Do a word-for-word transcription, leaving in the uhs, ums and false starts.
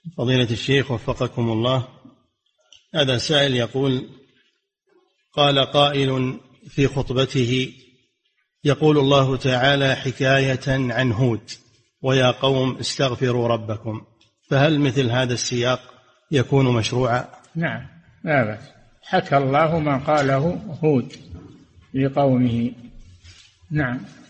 فضيلة الشيخ وفقكم الله، هذا سائل يقول: قال قائل في خطبته يقول الله تعالى حكاية عن هود: ويا قوم استغفروا ربكم، فهل مثل هذا السياق يكون مشروعا؟ نعم، لا بأس، حكى الله ما قاله هود لقومه. نعم.